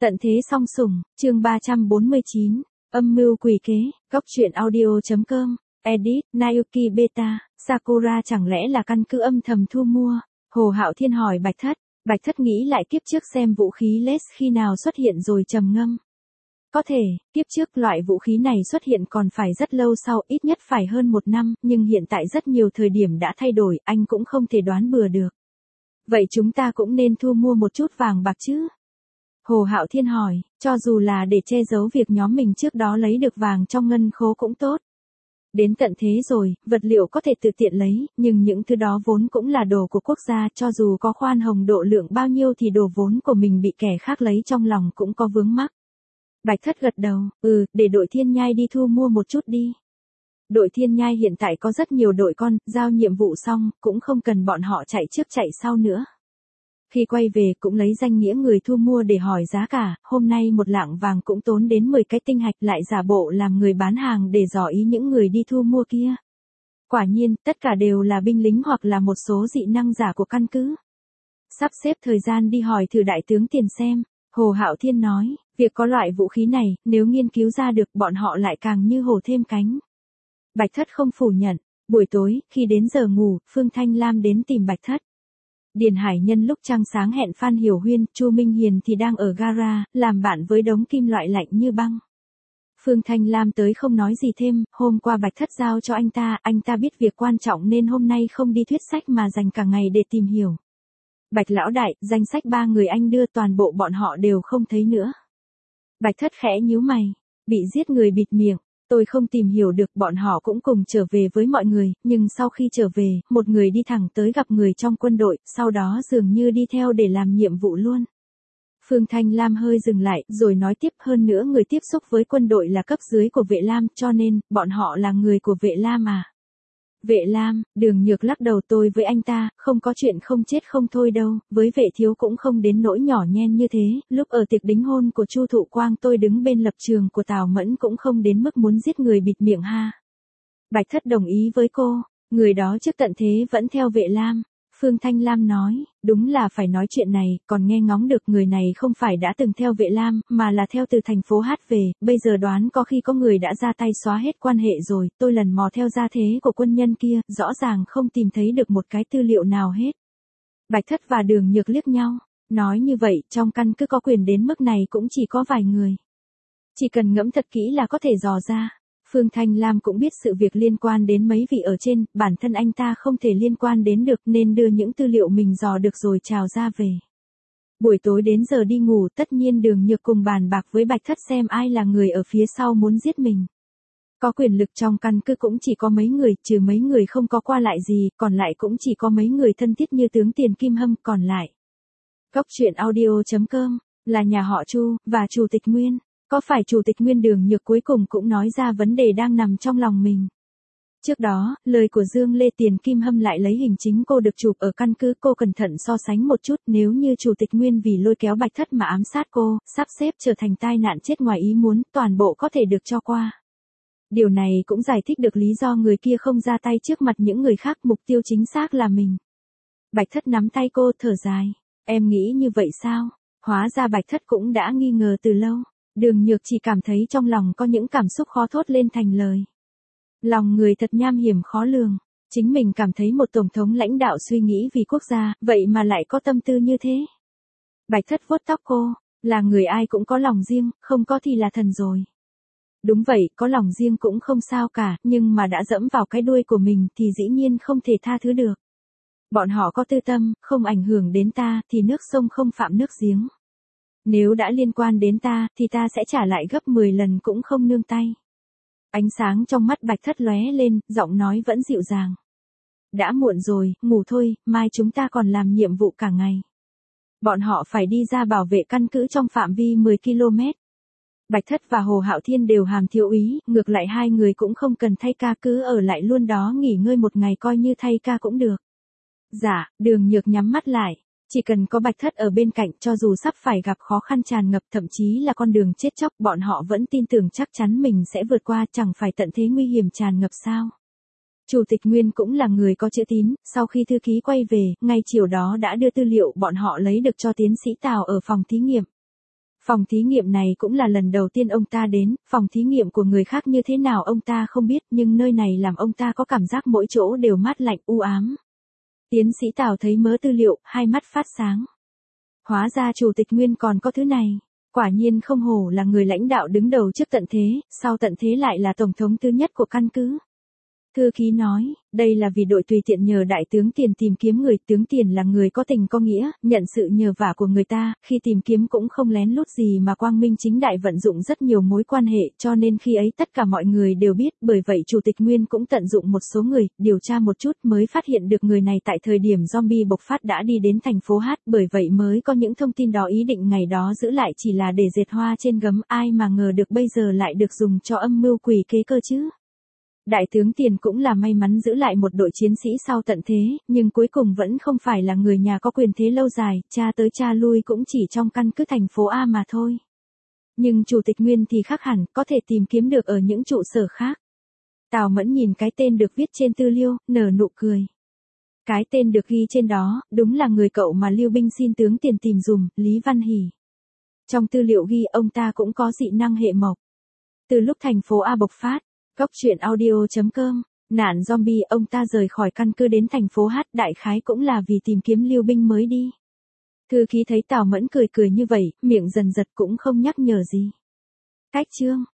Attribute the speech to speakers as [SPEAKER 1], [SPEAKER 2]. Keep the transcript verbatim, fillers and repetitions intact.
[SPEAKER 1] Tận thế song sủng, chương ba trăm bốn mươi chín, âm mưu quỷ kế, góc truyện audio.com, edit, Naoki Beta, Sakura chẳng lẽ là căn cứ âm thầm thu mua? Hồ Hạo Thiên hỏi Bạch Thất, Bạch Thất nghĩ lại kiếp trước xem vũ khí Less khi nào xuất hiện rồi trầm ngâm. Có thể, kiếp trước loại vũ khí này xuất hiện còn phải rất lâu sau, ít nhất phải hơn một năm, nhưng hiện tại rất nhiều thời điểm đã thay đổi, anh cũng không thể đoán bừa được. Vậy chúng ta cũng nên thu mua một chút vàng bạc chứ? Hồ Hạo Thiên hỏi, cho dù là để che giấu việc nhóm mình trước đó lấy được vàng trong ngân khố cũng tốt. Đến tận thế rồi, vật liệu có thể tự tiện lấy, nhưng những thứ đó vốn cũng là đồ của quốc gia, cho dù có khoan hồng độ lượng bao nhiêu thì đồ vốn của mình bị kẻ khác lấy trong lòng cũng có vướng mắc. Bạch Thất gật đầu, ừ, để đội Thiên Nhai đi thu mua một chút đi. Đội Thiên Nhai hiện tại có rất nhiều đội con, giao nhiệm vụ xong, cũng không cần bọn họ chạy trước chạy sau nữa. Khi quay về cũng lấy danh nghĩa người thu mua để hỏi giá cả, hôm nay một lạng vàng cũng tốn đến mười cái tinh hạch, lại giả bộ làm người bán hàng để dò ý những người đi thu mua kia. Quả nhiên, tất cả đều là binh lính hoặc là một số dị năng giả của căn cứ. Sắp xếp thời gian đi hỏi thử đại tướng Tiền xem, Hồ Hạo Thiên nói, việc có loại vũ khí này, nếu nghiên cứu ra được bọn họ lại càng như hổ thêm cánh. Bạch Thất không phủ nhận, buổi tối, khi đến giờ ngủ, Phương Thanh Lam đến tìm Bạch Thất. Điền Hải Nhân lúc trăng sáng hẹn Phan Hiểu Huyên, Chu Minh Hiền thì đang ở gara, làm bạn với đống kim loại lạnh như băng. Phương Thanh Lam tới không nói gì thêm, hôm qua Bạch Thất giao cho anh ta, anh ta biết việc quan trọng nên hôm nay không đi thuyết sách mà dành cả ngày để tìm hiểu. Bạch lão đại, danh sách ba người anh đưa toàn bộ bọn họ đều không thấy nữa. Bạch Thất khẽ nhíu mày, bị giết người bịt miệng. Tôi không tìm hiểu được, bọn họ cũng cùng trở về với mọi người, nhưng sau khi trở về, một người đi thẳng tới gặp người trong quân đội, sau đó dường như đi theo để làm nhiệm vụ luôn. Phương Thanh Lam hơi dừng lại, rồi nói tiếp, hơn nữa người tiếp xúc với quân đội là cấp dưới của Vệ Lam, cho nên, bọn họ là người của Vệ Lam à. Vệ Lam, Đường Nhược lắc đầu, tôi với anh ta, không có chuyện không chết không thôi đâu, với Vệ thiếu cũng không đến nỗi nhỏ nhen như thế, lúc ở tiệc đính hôn của Chu Thụ Quang tôi đứng bên lập trường của Tào Mẫn cũng không đến mức muốn giết người bịt miệng ha. Bạch Thất đồng ý với cô, người đó trước tận thế vẫn theo Vệ Lam. Phương Thanh Lam nói, đúng là phải nói chuyện này, còn nghe ngóng được người này không phải đã từng theo Vệ Lam, mà là theo từ thành phố Hát về, bây giờ đoán có khi có người đã ra tay xóa hết quan hệ rồi, tôi lần mò theo gia thế của quân nhân kia, rõ ràng không tìm thấy được một cái tư liệu nào hết. Bạch Thất và Đường Nhược liếc nhau, nói như vậy, trong căn cứ có quyền đến mức này cũng chỉ có vài người. Chỉ cần ngẫm thật kỹ là có thể dò ra. Phương Thanh Lam cũng biết sự việc liên quan đến mấy vị ở trên, bản thân anh ta không thể liên quan đến được nên đưa những tư liệu mình dò được rồi chào ra về. Buổi tối đến giờ đi ngủ, tất nhiên Đường Nhược cùng bàn bạc với Bạch Thất xem ai là người ở phía sau muốn giết mình. Có quyền lực trong căn cứ cũng chỉ có mấy người, trừ mấy người không có qua lại gì, còn lại cũng chỉ có mấy người thân thiết như tướng Tiền Kim Hâm còn lại. Góc truyện audio.com, là nhà họ Chu, và Chủ tịch Nguyên. Có phải Chủ tịch Nguyên Đường Nhược cuối cùng cũng nói ra vấn đề đang nằm trong lòng mình. Trước đó, lời của Dương Lê Tiền Kim Hâm lại lấy hình chính cô được chụp ở căn cứ, cô cẩn thận so sánh một chút, nếu như Chủ tịch Nguyên vì lôi kéo Bạch Thất mà ám sát cô, sắp xếp trở thành tai nạn chết ngoài ý muốn, toàn bộ có thể được cho qua. Điều này cũng giải thích được lý do người kia không ra tay trước mặt những người khác, mục tiêu chính xác là mình. Bạch Thất nắm tay cô, thở dài, em nghĩ như vậy sao? Hóa ra Bạch Thất cũng đã nghi ngờ từ lâu. Đường Nhược chỉ cảm thấy trong lòng có những cảm xúc khó thốt lên thành lời. Lòng người thật nham hiểm khó lường, chính mình cảm thấy một tổng thống lãnh đạo suy nghĩ vì quốc gia, vậy mà lại có tâm tư như thế. Bạch Thất vuốt tóc cô, là người ai cũng có lòng riêng, không có thì là thần rồi. Đúng vậy, có lòng riêng cũng không sao cả, nhưng mà đã dẫm vào cái đuôi của mình thì dĩ nhiên không thể tha thứ được. Bọn họ có tư tâm, không ảnh hưởng đến ta thì nước sông không phạm nước giếng. Nếu đã liên quan đến ta, thì ta sẽ trả lại gấp mười lần cũng không nương tay. Ánh sáng trong mắt Bạch Thất lóe lên, giọng nói vẫn dịu dàng. Đã muộn rồi, ngủ thôi, mai chúng ta còn làm nhiệm vụ cả ngày. Bọn họ phải đi ra bảo vệ căn cứ trong phạm vi mười ki lô mét. Bạch Thất và Hồ Hạo Thiên đều hàm thiếu úy, ngược lại hai người cũng không cần thay ca, cứ ở lại luôn đó nghỉ ngơi một ngày coi như thay ca cũng được. Dạ, Đường Nhược nhắm mắt lại. Chỉ cần có Bạch Thất ở bên cạnh, cho dù sắp phải gặp khó khăn tràn ngập, thậm chí là con đường chết chóc, bọn họ vẫn tin tưởng chắc chắn mình sẽ vượt qua, chẳng phải tận thế nguy hiểm tràn ngập sao. Chủ tịch Nguyên cũng là người có chữ tín, sau khi thư ký quay về, ngay chiều đó đã đưa tư liệu bọn họ lấy được cho tiến sĩ Tào ở phòng thí nghiệm. Phòng thí nghiệm này cũng là lần đầu tiên ông ta đến, phòng thí nghiệm của người khác như thế nào ông ta không biết, nhưng nơi này làm ông ta có cảm giác mỗi chỗ đều mát lạnh u ám. Tiến sĩ Tào thấy mớ tư liệu, hai mắt phát sáng. Hóa ra chủ tịch Nguyên còn có thứ này. Quả nhiên không hổ là người lãnh đạo đứng đầu trước tận thế, sau tận thế lại là tổng thống thứ nhất của căn cứ. Thư ký nói, đây là vì đội tùy tiện nhờ đại tướng Tiền tìm kiếm người, tướng Tiền là người có tình có nghĩa, nhận sự nhờ vả của người ta, khi tìm kiếm cũng không lén lút gì mà quang minh chính đại vận dụng rất nhiều mối quan hệ, cho nên khi ấy tất cả mọi người đều biết, bởi vậy Chủ tịch Nguyên cũng tận dụng một số người, điều tra một chút mới phát hiện được người này tại thời điểm zombie bộc phát đã đi đến thành phố Hát, bởi vậy mới có những thông tin đó, ý định ngày đó giữ lại chỉ là để dệt hoa trên gấm, ai mà ngờ được bây giờ lại được dùng cho âm mưu quỷ kế cơ chứ. Đại tướng Tiền cũng là may mắn giữ lại một đội chiến sĩ sau tận thế, nhưng cuối cùng vẫn không phải là người nhà có quyền thế lâu dài, cha tới cha lui cũng chỉ trong căn cứ thành phố A mà thôi. Nhưng Chủ tịch Nguyên thì khác hẳn, có thể tìm kiếm được ở những trụ sở khác. Tào Mẫn nhìn cái tên được viết trên tư liệu, nở nụ cười. Cái tên được ghi trên đó, đúng là người cậu mà Lưu Binh xin tướng Tiền tìm dùm, Lý Văn Hỷ. Trong tư liệu ghi ông ta cũng có dị năng hệ mộc. Từ lúc thành phố A bộc phát, Góc truyện audio chấm com, nạn zombie ông ta rời khỏi căn cứ đến thành phố Hát, đại khái cũng là vì tìm kiếm Lưu Binh mới đi. Thư ký thấy Tào Mẫn cười cười như vậy, miệng dần giật cũng không nhắc nhở gì. Cách chương